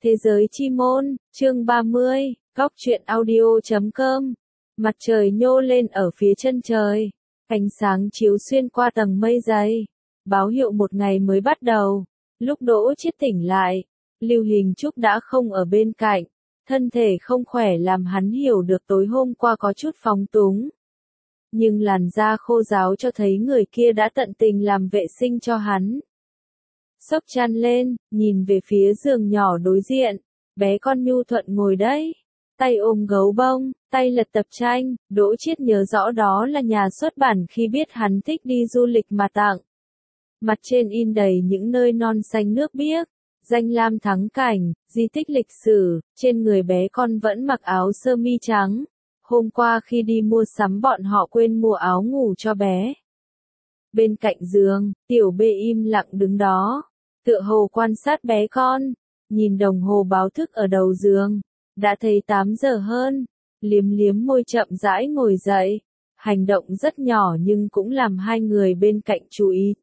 Thế giới chi môn, chương 30, góc truyện audio.com. Mặt trời nhô lên ở phía chân trời, ánh sáng chiếu xuyên qua tầng mây dày, báo hiệu một ngày mới bắt đầu. Lúc Đỗ Chiết tỉnh lại, Lưu Hình Trúc đã không ở bên cạnh, thân thể không khỏe làm hắn hiểu được tối hôm qua có chút phóng túng. Nhưng làn da khô ráo cho thấy người kia đã tận tình làm vệ sinh cho hắn. Xốc chăn lên, nhìn về phía giường nhỏ đối diện, bé con nhu thuận ngồi đấy, tay ôm gấu bông, tay lật tập tranh. Đỗ Chiết nhớ rõ đó là nhà xuất bản khi biết hắn thích đi du lịch mà tặng. Mặt trên in đầy những nơi non xanh nước biếc, danh lam thắng cảnh, di tích lịch sử. Trên người bé con vẫn mặc áo sơ mi trắng. Hôm qua khi đi mua sắm bọn họ quên mua áo ngủ cho bé. Bên cạnh giường, Tiểu B im lặng đứng đó, tựa hồ quan sát bé con, nhìn đồng hồ báo thức ở đầu giường, đã thấy 8 giờ hơn, liếm liếm môi chậm rãi ngồi dậy, hành động rất nhỏ nhưng cũng làm hai người bên cạnh chú ý.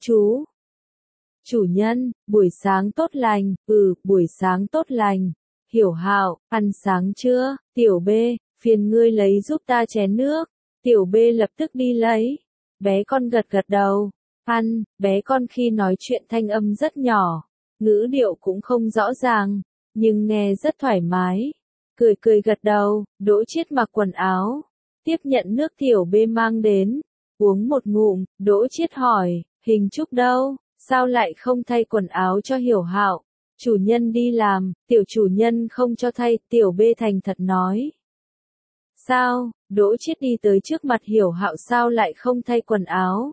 Chủ nhân, buổi sáng tốt lành. Buổi sáng tốt lành. Hiểu Hạo, ăn sáng chưa? Tiểu B, phiền ngươi lấy giúp ta chén nước. Tiểu B lập tức đi lấy. Bé con gật gật đầu. Ăn. Bé con khi nói chuyện thanh âm rất nhỏ, ngữ điệu cũng không rõ ràng, nhưng nghe rất thoải mái. Cười gật đầu. Đỗ Chiết mặc quần áo, tiếp nhận nước Tiểu B mang đến, uống một ngụm. Đỗ Chiết hỏi, Hình Trúc đâu, sao lại không thay quần áo cho Hiểu Hạo? Chủ nhân đi làm, tiểu chủ nhân không cho thay. Tiểu B thành thật nói. Sao? Đỗ Chiết đi tới trước mặt Hiểu Hạo, sao lại không thay quần áo?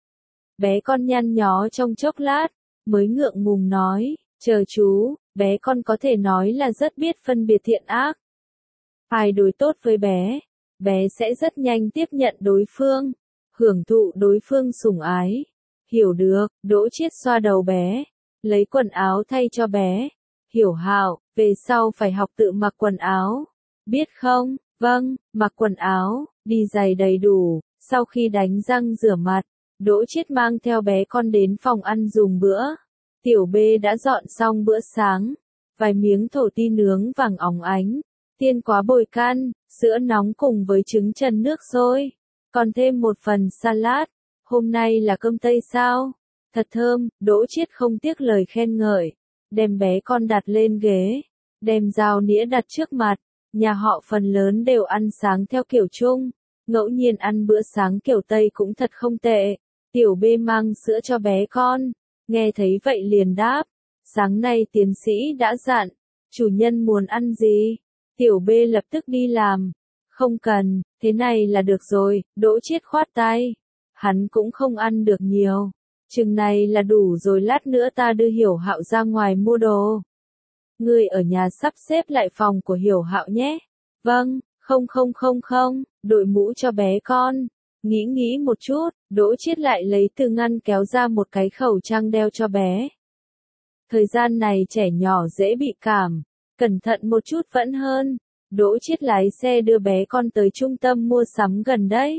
Bé con nhăn nhó trong chốc lát, mới ngượng ngùng nói, chờ chú. Bé con có thể nói là rất biết phân biệt thiện ác. Ai đối tốt với bé, bé sẽ rất nhanh tiếp nhận đối phương, hưởng thụ đối phương sủng ái. Hiểu được. Đỗ Chiết xoa đầu bé, lấy quần áo thay cho bé. Hiểu Hạo, về sau phải học tự mặc quần áo, biết không? Vâng. Mặc quần áo, đi giày đầy đủ. Sau khi đánh răng rửa mặt, Đỗ Chiết mang theo bé con đến phòng ăn dùng bữa. Tiểu B đã dọn xong bữa sáng, vài miếng thổ ti nướng vàng óng ánh, tiên quá bồi can, sữa nóng cùng với trứng trần nước sôi, còn thêm một phần salad. Hôm nay là cơm Tây sao? Thật thơm. Đỗ Chiết không tiếc lời khen ngợi, đem bé con đặt lên ghế, đem dao nĩa đặt trước mặt. Nhà họ phần lớn đều ăn sáng theo kiểu Trung, ngẫu nhiên ăn bữa sáng kiểu Tây cũng thật không tệ. Tiểu B mang sữa cho bé con, nghe thấy vậy liền đáp, sáng nay tiến sĩ đã dặn, chủ nhân muốn ăn gì? Tiểu B lập tức đi làm. Không cần, thế này là được rồi. Đỗ Chiết khoát tay, hắn cũng không ăn được nhiều, chừng này là đủ rồi, lát nữa ta đưa Hiểu Hạo ra ngoài mua đồ. Ngươi ở nhà sắp xếp lại phòng của Hiểu Hạo nhé. Vâng. Không, đội mũ cho bé con. Nghĩ một chút, Đỗ Chiết lại lấy từ ngăn kéo ra một cái khẩu trang đeo cho bé. Thời gian này trẻ nhỏ dễ bị cảm, cẩn thận một chút vẫn hơn. Đỗ Chiết lái xe đưa bé con tới trung tâm mua sắm gần đấy.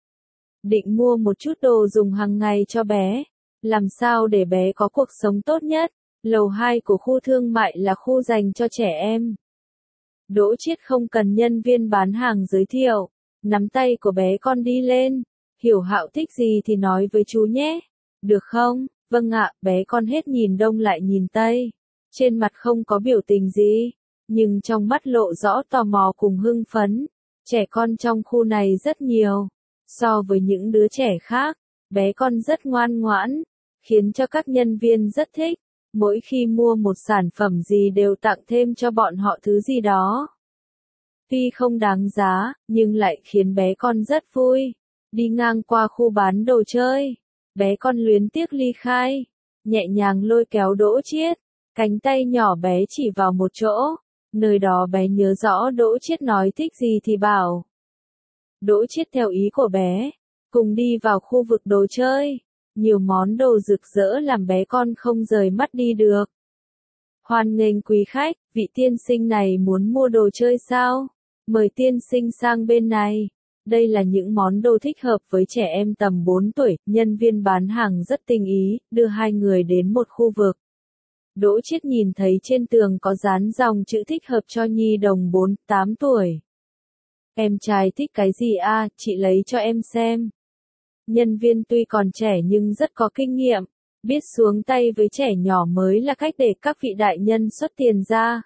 Định mua một chút đồ dùng hàng ngày cho bé, làm sao để bé có cuộc sống tốt nhất. Lầu 2 của khu thương mại là khu dành cho trẻ em. Đỗ Chiết không cần nhân viên bán hàng giới thiệu, nắm tay của bé con đi lên. Hiểu Hạo thích gì thì nói với chú nhé. Được không? Vâng ạ. Bé con hết nhìn đông lại nhìn tây, trên mặt không có biểu tình gì, nhưng trong mắt lộ rõ tò mò cùng hưng phấn. Trẻ con trong khu này rất nhiều, so với những đứa trẻ khác, bé con rất ngoan ngoãn, khiến cho các nhân viên rất thích. Mỗi khi mua một sản phẩm gì đều tặng thêm cho bọn họ thứ gì đó. Tuy không đáng giá, nhưng lại khiến bé con rất vui. Đi ngang qua khu bán đồ chơi, bé con luyến tiếc ly khai, nhẹ nhàng lôi kéo Đỗ Chiết, cánh tay nhỏ bé chỉ vào một chỗ, nơi đó bé nhớ rõ Đỗ Chiết nói thích gì thì bảo. Đỗ Chiết theo ý của bé, cùng đi vào khu vực đồ chơi. Nhiều món đồ rực rỡ làm bé con không rời mắt đi được. Hoan nghênh quý khách, vị tiên sinh này muốn mua đồ chơi sao? Mời tiên sinh sang bên này. Đây là những món đồ thích hợp với trẻ em tầm 4 tuổi. Nhân viên bán hàng rất tinh ý, đưa hai người đến một khu vực. Đỗ Chiết nhìn thấy trên tường có dán dòng chữ thích hợp cho nhi đồng 4-8 tuổi. Em trai thích cái gì a, chị lấy cho em xem. Nhân viên tuy còn trẻ nhưng rất có kinh nghiệm, biết xuống tay với trẻ nhỏ mới là cách để các vị đại nhân xuất tiền ra.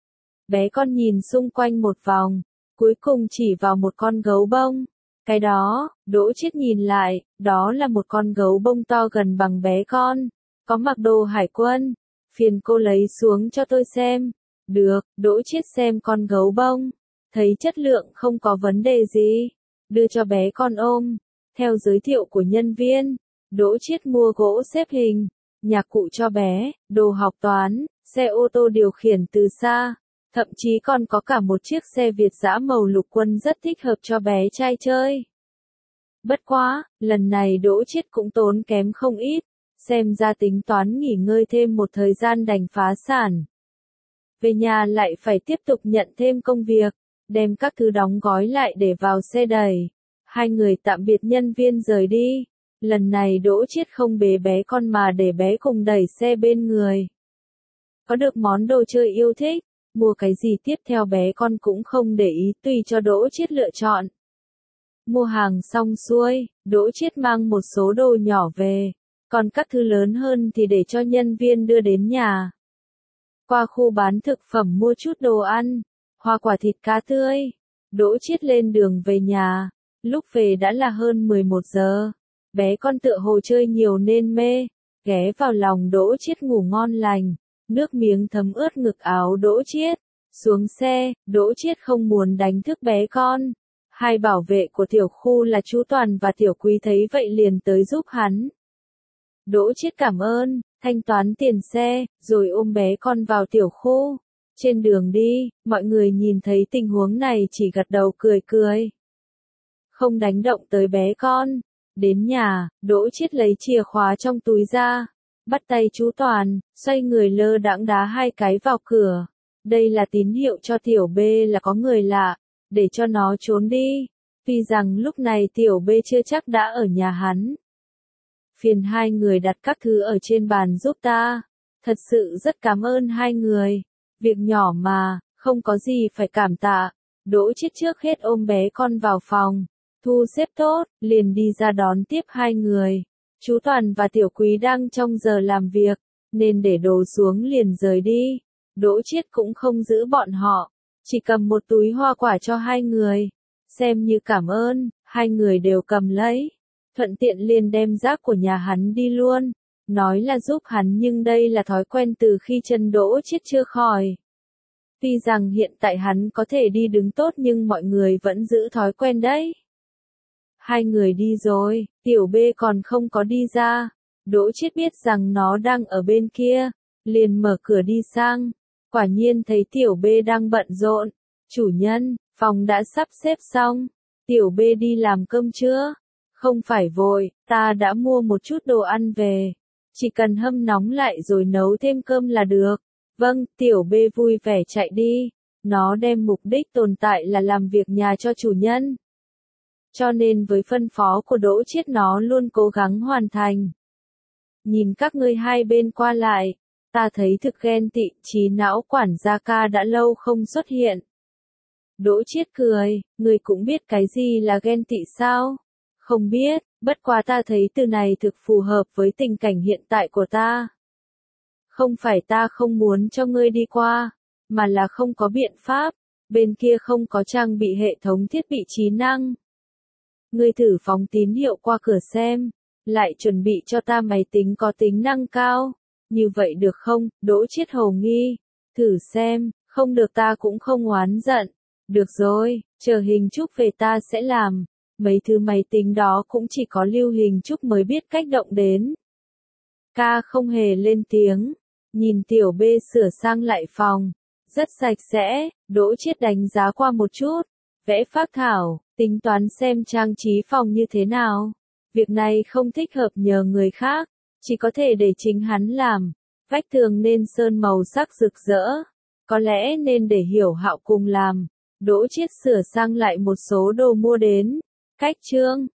Bé con nhìn xung quanh một vòng, cuối cùng chỉ vào một con gấu bông. Cái đó, Đỗ Chiết nhìn lại, đó là một con gấu bông to gần bằng bé con, có mặc đồ hải quân. Phiền cô lấy xuống cho tôi xem. Được, Đỗ Chiết xem con gấu bông, thấy chất lượng không có vấn đề gì, đưa cho bé con ôm. Theo giới thiệu của nhân viên, Đỗ Chiết mua gỗ xếp hình, nhạc cụ cho bé, đồ học toán, xe ô tô điều khiển từ xa, thậm chí còn có cả một chiếc xe Việt dã màu lục quân rất thích hợp cho bé trai chơi. Bất quá, lần này Đỗ Chiết cũng tốn kém không ít, xem ra tính toán nghỉ ngơi thêm một thời gian đành phá sản. Về nhà lại phải tiếp tục nhận thêm công việc, đem các thứ đóng gói lại để vào xe đẩy. Hai người tạm biệt nhân viên rời đi. Lần này Đỗ Chiết không bế bé con mà để bé cùng đẩy xe bên người. Có được món đồ chơi yêu thích, mua cái gì tiếp theo bé con cũng không để ý, tùy cho Đỗ Chiết lựa chọn. Mua hàng xong xuôi, Đỗ Chiết mang một số đồ nhỏ về, còn các thứ lớn hơn thì để cho nhân viên đưa đến nhà. Qua khu bán thực phẩm mua chút đồ ăn, hoa quả, thịt cá tươi. Đỗ Chiết lên đường về nhà. Lúc về đã là hơn 11 giờ. Bé con tựa hồ chơi nhiều nên mê, ghé vào lòng Đỗ Chiết ngủ ngon lành. Nước miếng thấm ướt ngực áo Đỗ Chiết. Xuống xe, Đỗ Chiết không muốn đánh thức bé con. Hai bảo vệ của tiểu khu là chú Toàn và Tiểu Quý thấy vậy liền tới giúp hắn. Đỗ Chiết cảm ơn, thanh toán tiền xe, rồi ôm bé con vào tiểu khu. Trên đường đi, mọi người nhìn thấy tình huống này chỉ gật đầu cười cười. Không đánh động tới bé con. Đến nhà, Đỗ Chiết lấy chìa khóa trong túi ra, bắt tay chú Toàn, xoay người lơ đãng đá hai cái vào cửa. Đây là tín hiệu cho tiểu B là có người lạ, để cho nó trốn đi. Tuy rằng lúc này tiểu B chưa chắc đã ở nhà hắn. Phiền hai người đặt các thứ ở trên bàn giúp ta. Thật sự rất cảm ơn hai người. Việc nhỏ mà, không có gì phải cảm tạ. Đỗ Chiết trước hết ôm bé con vào phòng, thu xếp tốt, liền đi ra đón tiếp hai người. Chú Toàn và Tiểu Quý đang trong giờ làm việc, nên để đồ xuống liền rời đi. Đỗ Chiết cũng không giữ bọn họ, chỉ cầm một túi hoa quả cho hai người. Xem như cảm ơn, hai người đều cầm lấy. Thuận tiện liền đem rác của nhà hắn đi luôn. Nói là giúp hắn nhưng đây là thói quen từ khi chân Đỗ Chiết chưa khỏi. Tuy rằng hiện tại hắn có thể đi đứng tốt nhưng mọi người vẫn giữ thói quen đấy. Hai người đi rồi, tiểu B còn không có đi ra. Đỗ Chiết biết rằng nó đang ở bên kia, liền mở cửa đi sang. Quả nhiên thấy tiểu B đang bận rộn. Chủ nhân, phòng đã sắp xếp xong. Tiểu B đi làm cơm chưa? Không phải vội, ta đã mua một chút đồ ăn về. Chỉ cần hâm nóng lại rồi nấu thêm cơm là được. Vâng, tiểu B vui vẻ chạy đi. Nó đem mục đích tồn tại là làm việc nhà cho chủ nhân. Cho nên với phân phó của Đỗ Chiết nó luôn cố gắng hoàn thành. Nhìn các ngươi hai bên qua lại, ta thấy thực ghen tị, trí não quản gia ca đã lâu không xuất hiện. Đỗ Chiết cười, ngươi cũng biết cái gì là ghen tị sao? Không biết, bất quá ta thấy từ này thực phù hợp với tình cảnh hiện tại của ta. Không phải ta không muốn cho ngươi đi qua, mà là không có biện pháp, bên kia không có trang bị hệ thống thiết bị trí năng. Ngươi thử phóng tín hiệu qua cửa xem, lại chuẩn bị cho ta máy tính có tính năng cao. Như vậy được không? Đỗ Chiết hồ nghi. Thử xem, không được ta cũng không oán giận. Được rồi, chờ hình chụp về ta sẽ làm. Mấy thứ máy tính đó cũng chỉ có lưu hình chụp mới biết cách động đến. Ca không hề lên tiếng. Nhìn tiểu B sửa sang lại phòng. Rất sạch sẽ, Đỗ Chiết đánh giá qua một chút. Vẽ phác thảo, tính toán xem trang trí phòng như thế nào. Việc này không thích hợp nhờ người khác, chỉ có thể để chính hắn làm. Vách tường nên sơn màu sắc rực rỡ. Có lẽ nên để Hiểu Hạo cùng làm. Đỗ Chiết sửa sang lại một số đồ mua đến. Cách chương